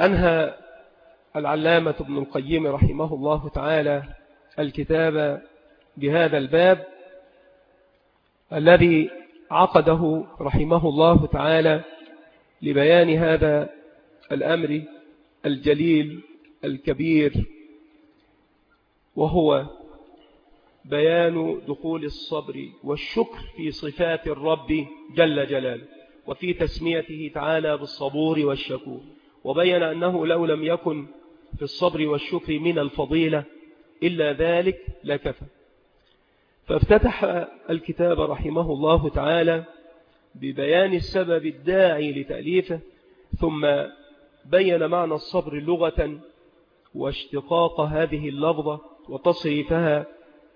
أنهى العلامة ابن القيم رحمه الله تعالى الكتاب بهذا الباب الذي عقده رحمه الله تعالى لبيان هذا الأمر الجليل الكبير، وهو بيان دخول الصبر والشكر في صفات الرب جل جلاله، وفي تسميته تعالى بالصبور والشكور، وبين أنه لو لم يكن في الصبر والشكر من الفضيلة إلا ذلك لكفى. فافتتح الكتاب رحمه الله تعالى ببيان السبب الداعي لتأليفه، ثم بين معنى الصبر لغة واشتقاق هذه اللفظة وتصريفها،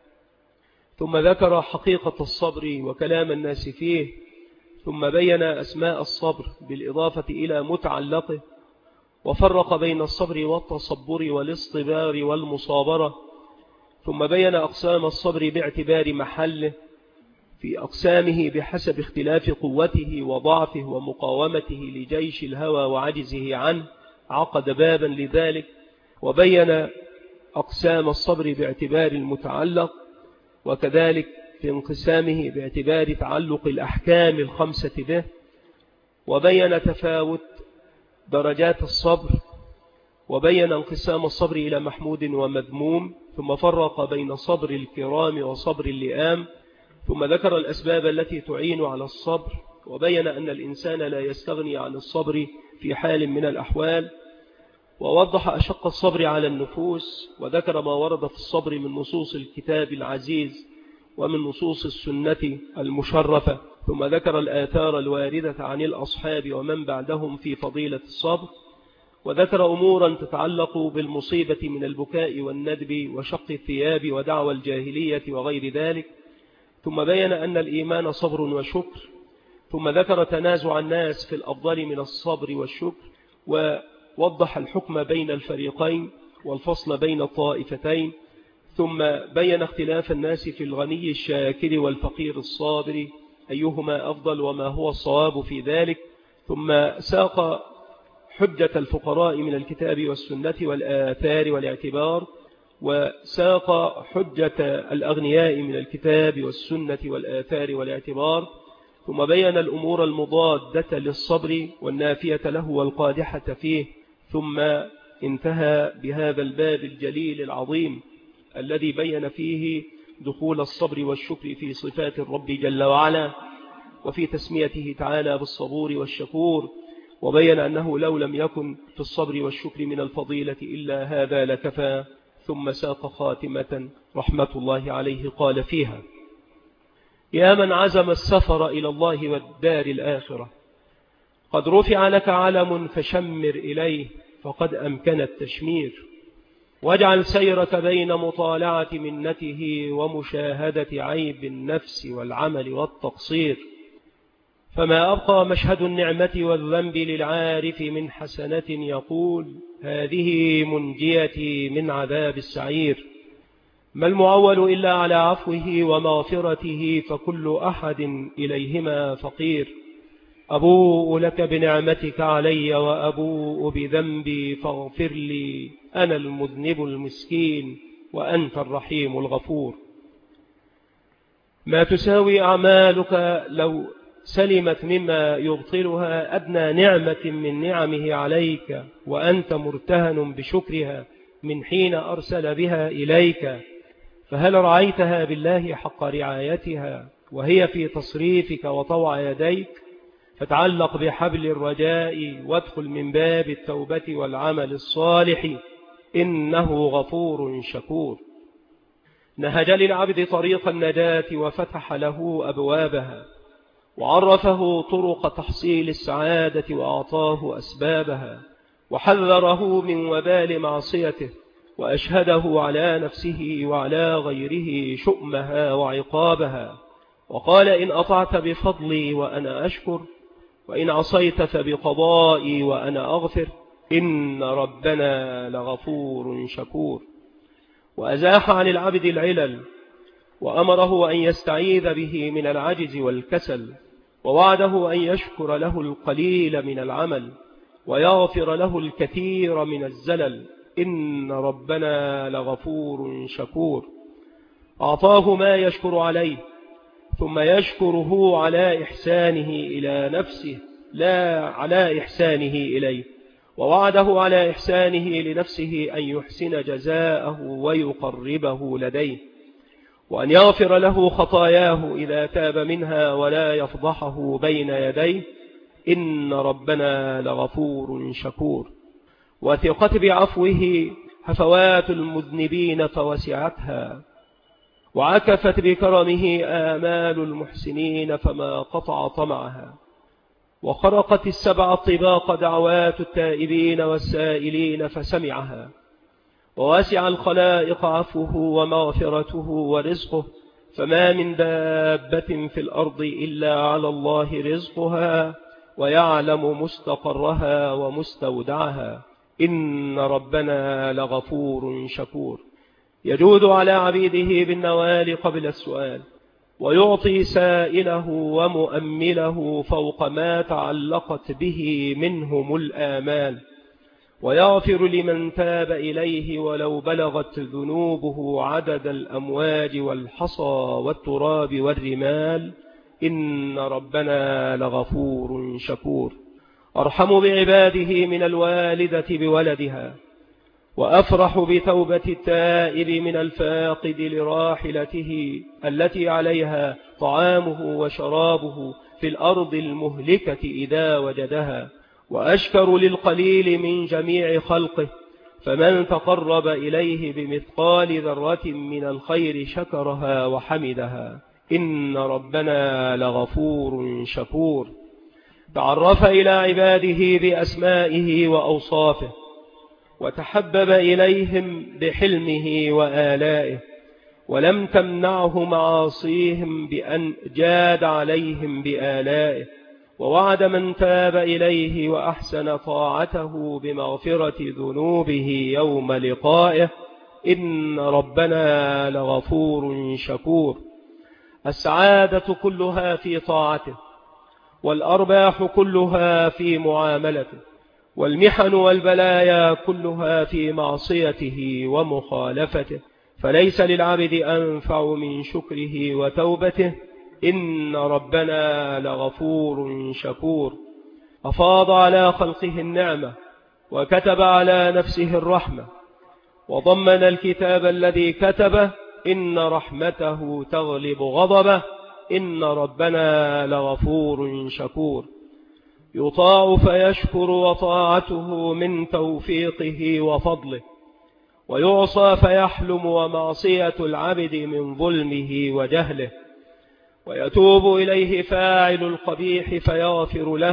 ثم ذكر حقيقة الصبر وكلام الناس فيه، ثم بين أسماء الصبر بالإضافة إلى متعلقه، وفرق بين الصبر والتصبر والاصطبار والمصابرة، ثم بين أقسام الصبر باعتبار محله في أقسامه بحسب اختلاف قوته وضعفه ومقاومته لجيش الهوى وعجزه عنه، عقد بابا لذلك، وبين أقسام الصبر باعتبار المتعلق، وكذلك في انقسامه باعتبار تعلق الأحكام الخمسة به، وبين تفاوت درجات الصبر، وبين انقسام الصبر إلى محمود ومذموم، ثم فرق بين صبر الكرام وصبر اللئام، ثم ذكر الأسباب التي تعين على الصبر، وبين أن الإنسان لا يستغني عن الصبر في حال من الأحوال، ووضح أشق الصبر على النفوس، وذكر ما ورد في الصبر من نصوص الكتاب العزيز ومن نصوص السنة المشرفة، ثم ذكر الآثار الواردة عن الأصحاب ومن بعدهم في فضيلة الصبر، وذكر أمورا تتعلق بالمصيبة من البكاء والندب وشق الثياب ودعوى الجاهلية وغير ذلك، ثم بين أن الإيمان صبر وشكر، ثم ذكر تنازع الناس في الأفضل من الصبر والشكر، ووضح الحكم بين الفريقين والفصل بين الطائفتين، ثم بين اختلاف الناس في الغني الشاكر والفقير الصابر أيهما أفضل وما هو الصواب في ذلك، ثم ساق حجة الفقراء من الكتاب والسنة والآثار والاعتبار، وساق حجة الأغنياء من الكتاب والسنة والآثار والاعتبار، ثم بين الأمور المضادة للصبر والنافية له والقادحة فيه، ثم انتهى بهذا الباب الجليل العظيم الذي بين فيه دخول الصبر والشكر في صفات الرب جل وعلا، وفي تسميته تعالى بالصبور والشكور، وبين أنه لو لم يكن في الصبر والشكر من الفضيلة إلا هذا لكفى، ثم ساق خاتمة رحمة الله عليه قال فيها: يا من عزم السفر إلى الله والدار الآخرة، قد رفع لك علم فشمر إليه فقد أمكن التشمير، واجعل سيرك بين مطالعة منته ومشاهدة عيب النفس والعمل والتقصير، فما أبقى مشهد النعمة والذنب للعارف من حسنة يقول هذه منجيتي من عذاب السعير، ما المعول إلا على عفوه ومغفرته فكل أحد إليهما فقير، أبوء لك بنعمتك علي وأبوء بذنبي فاغفر لي، أنا المذنب المسكين وأنت الرحيم الغفور. ما تساوي أعمالك لو سلمت مما يبطلها أدنى نعمة من نعمه عليك وأنت مرتهن بشكرها من حين أرسل بها إليك، فهل رعيتها بالله حق رعايتها وهي في تصريفك وطوع يديك؟ فتعلق بحبل الرجاء وادخل من باب التوبة والعمل الصالح، إنه غفور شكور. نهج للعبد طريق النجاة وفتح له أبوابها، وعرفه طرق تحصيل السعادة وأعطاه أسبابها، وحذره من وبال معصيته، وأشهده على نفسه وعلى غيره شؤمها وعقابها، وقال إن أطعت بفضلي وأنا أشكر، وإن عصيت فبقضائي وأنا أغفر، إن ربنا لغفور شكور. وأزاح عن العبد العلل، وأمره أن يستعيذ به من العجز والكسل، ووعده أن يشكر له القليل من العمل، ويغفر له الكثير من الزلل. إن ربنا لغفور شكور. أعطاه ما يشكر عليه، ثم يشكره على إحسانه إلى نفسه لا على إحسانه إليه، ووعده على إحسانه لنفسه أن يحسن جزاءه ويقربه لديه، وأن يغفر له خطاياه إذا تاب منها ولا يفضحه بين يديه. إن ربنا لغفور شكور. وثقت بعفوه هفوات المذنبين فوسعتها، وعكفت بكرمه آمال المحسنين فما قطع طمعها، وخرقت السبع الطباق دعوات التائبين والسائلين فسمعها، ووسع الخلائق عفوه ومغفرته ورزقه، فما من دابة في الأرض إلا على الله رزقها ويعلم مستقرها ومستودعها. إن ربنا لغفور شكور. يجود على عبيده بالنوال قبل السؤال، ويعطي سائله ومؤمله فوق ما تعلقت به منهم الآمال، ويغفر لمن تاب إليه ولو بلغت ذنوبه عدد الأمواج والحصى والتراب والرمال. إن ربنا لغفور شكور. أرحم بعباده من الوالدة بولدها، وأفرح بتوبة التائب من الفاقد لراحلته التي عليها طعامه وشرابه في الأرض المهلكة إذا وجدها، وأشكر للقليل من جميع خلقه، فمن تقرب إليه بمثقال ذرة من الخير شكرها وحمدها. إن ربنا لغفور شكور. تعرف إلى عباده بأسمائه وأوصافه، وتحبب إليهم بحلمه وآلائه، ولم تمنعه معاصيهم بأن جاد عليهم بآلائه، ووعد من تاب إليه وأحسن طاعته بمغفرة ذنوبه يوم لقائه. إن ربنا لغفور شكور. السعادة كلها في طاعته، والأرباح كلها في معاملته، والمحن والبلايا كلها في معصيته ومخالفته، فليس للعبد أنفع من شكره وتوبته. إن ربنا لغفور شكور. أفاض على خلقه النعمة، وكتب على نفسه الرحمة، وضمن الكتاب الذي كتبه. إن رحمته تغلب غضبه. إن ربنا لغفور شكور. يطاع فيشكر، وطاعته من توفيقه وفضله، ويعصى فيحلم، ومعصية العبد من ظلمه وجهله، ويتوب إليه فاعل القبيح فيغفر له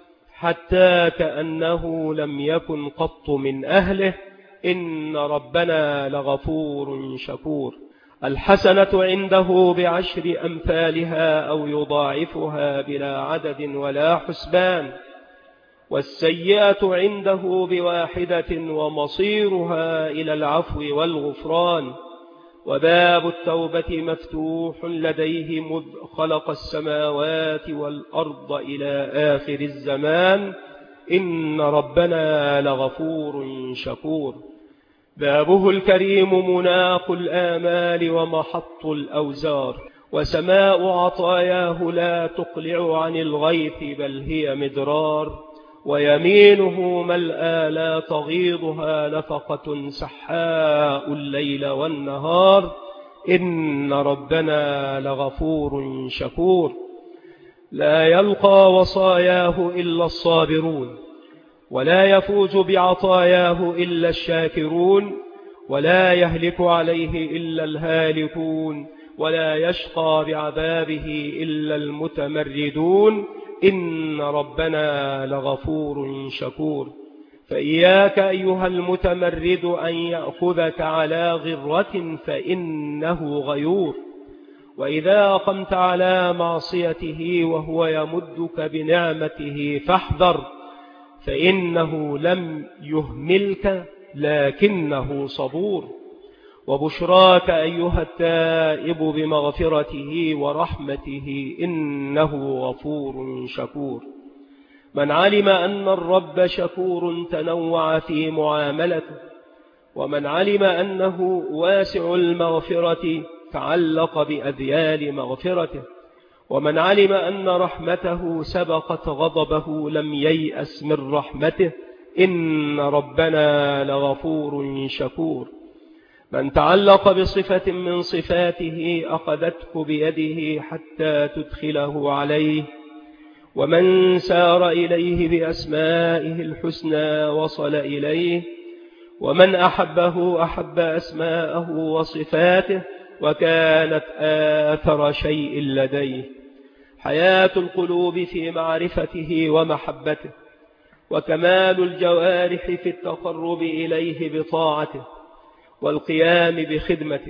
حتى كأنه لم يكن قط من أهله. إن ربنا لغفور شكور. الحسنة عنده بعشر أمثالها أو يضاعفها بلا عدد ولا حسبان، والسيئة عنده بواحدة ومصيرها إلى العفو والغفران. وباب التوبة مفتوح لديه مذ خلق السماوات والأرض إلى آخر الزمان. إن ربنا لغفور شكور. بابه الكريم مناق الآمال ومحط الأوزار، وسماء عطاياه لا تقلع عن الغيث بل هي مدرار، ويمينه ملأى لا تغيضها نفقة سحاء الليل والنهار. إن ربنا لغفور شكور. لا يلقى وصاياه إلا الصابرون، ولا يفوز بعطاياه إلا الشاكرون، ولا يهلك عليه إلا الهالكون، ولا يشقى بعذابه إلا المتمردون. إن ربنا لغفور شكور. فإياك أيها المتمرد أن يأخذك على غرة، فإنه غيور. وإذا قمت على معصيته وهو يمدك بنعمته فاحذر، فإنه لم يهملك لكنه صبور. وبشراك أيها التائب بمغفرته ورحمته، إنه غفور شكور. من علم أن الرب شكور تنوع في معاملته، ومن علم أنه واسع المغفرة تعلق بأذيال مغفرته، ومن علم أن رحمته سبقت غضبه لم ييأس من رحمته، إن ربنا لغفور شكور. من تعلق بصفة من صفاته أخذته بيده حتى تدخله عليه، ومن سار إليه بأسمائه الحسنى وصل إليه، ومن أحبه أحب أسماءه وصفاته وكانت آثر شيء لديه. حياة القلوب في معرفته ومحبته، وكمال الجوارح في التقرب إليه بطاعته والقيام بخدمته،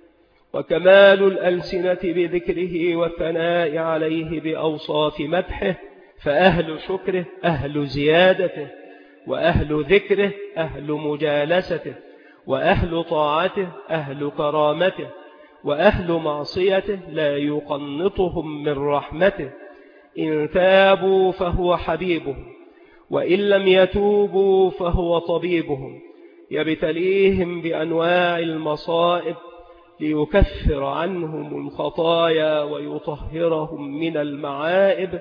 وكمال الألسنة بذكره والثناء عليه بأوصاف مدحه. فأهل شكره أهل زيادته، وأهل ذكره أهل مجالسته، وأهل طاعته أهل كرامته، وأهل معصيته لا يقنطهم من رحمته. إن تابوا فهو حبيبهم، وإن لم يتوبوا فهو طبيبهم، يبتليهم بأنواع المصائب ليكفر عنهم الخطايا ويطهرهم من المعائب،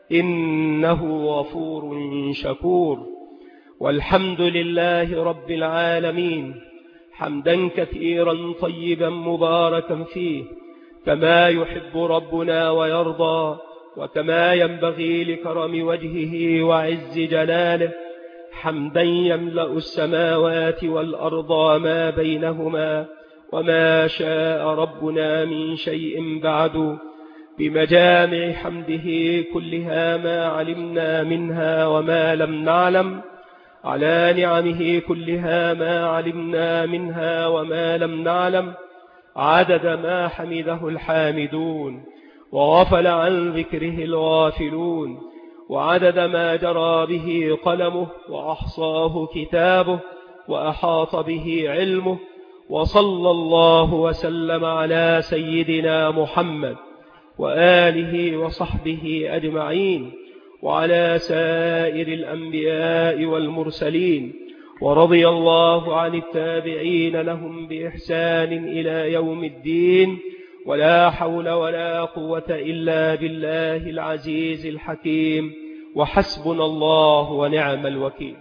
إنه غفور شكور. والحمد لله رب العالمين حمدا كثيرا طيبا مباركا فيه، كما يحب ربنا ويرضى، وكما ينبغي لكرم وجهه وعز جلاله، حمدا يملأ السماوات والأرض وما بينهما وما شاء ربنا من شيء بعد، بمجامع حمده كلها ما علمنا منها وما لم نعلم، على نعمه كلها ما علمنا منها وما لم نعلم، عدد ما حمده الحامدون وغفل عن ذكره الغافلون، وعدد ما جرى به قلمه وأحصاه كتابه وأحاط به علمه. وصلى الله وسلم على سيدنا محمد وآله وصحبه أجمعين، وعلى سائر الأنبياء والمرسلين، ورضي الله عن التابعين لهم بإحسان إلى يوم الدين. ولا حول ولا قوة إلا بالله العزيز الحكيم، وحسبنا الله ونعم الوكيل.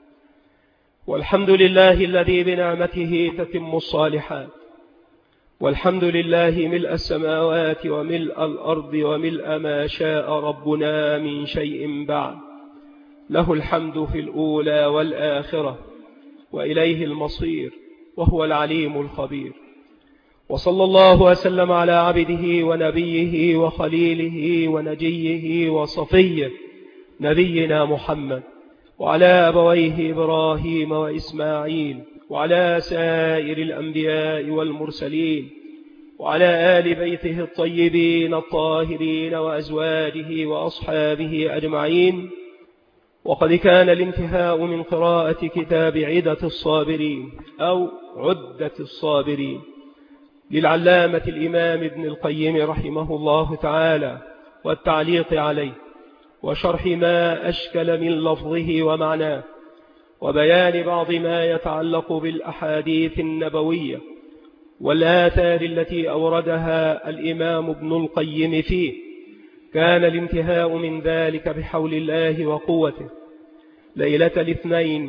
والحمد لله الذي بنعمته تتم الصالحات، والحمد لله ملء السماوات وملء الأرض وملء ما شاء ربنا من شيء بعد، له الحمد في الأولى والآخرة، وإليه المصير، وهو العليم الخبير. وصلى الله وسلم على عبده ونبيه وخليله ونجيه وصفيه نبينا محمد، وعلى أبويه إبراهيم وإسماعيل، وعلى سائر الأنبياء والمرسلين، وعلى آل بيته الطيبين الطاهرين وأزواجه وأصحابه أجمعين. وقد كان الانتهاء من قراءة كتاب عدة الصابرين أو عدة الصابرين للعلامة الإمام ابن القيم رحمه الله تعالى، والتعليق عليه، وشرح ما أشكل من لفظه ومعناه، وبيان بعض ما يتعلق بالأحاديث النبوية والآثار التي أوردها الإمام ابن القيم فيه. كان الانتهاء من ذلك بحول الله وقوته ليلة الاثنين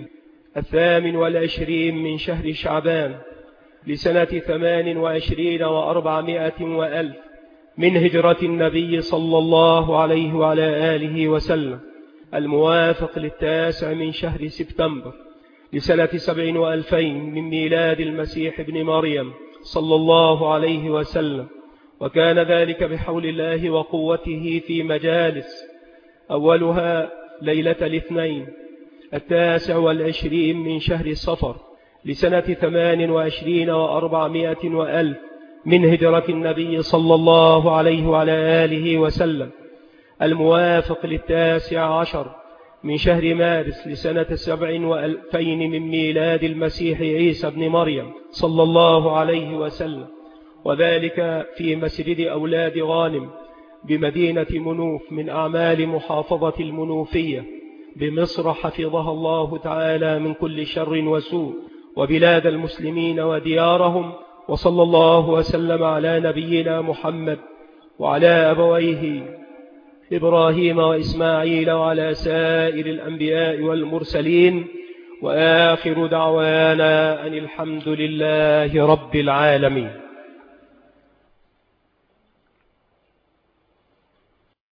28 من شهر شعبان لسنة 28 و400 وألف من هجرة النبي صلى الله عليه وعلى آله وسلم، الموافق 9 من شهر سبتمبر لسنة 7 و2000 من ميلاد المسيح ابن مريم صلى الله عليه وسلم. وكان ذلك بحول الله وقوته في مجالس، أولها ليلة الاثنين 29 من شهر صفر لسنة 28 و400 وألف من هجرة النبي صلى الله عليه وعلى آله وسلم، الموافق 19 من شهر مارس لسنة 7 و2000 من ميلاد المسيح عيسى ابن مريم صلى الله عليه وسلم، وذلك في مسجد أولاد غانم بمدينة منوف من أعمال محافظة المنوفية بمصر حفظها الله تعالى من كل شر وسوء، وبلاد المسلمين وديارهم، وصلى الله وسلم على نبينا محمد وعلى أبويه إبراهيم وإسماعيل وعلى سائر الأنبياء والمرسلين، وآخر دعوانا أن الحمد لله رب العالمين.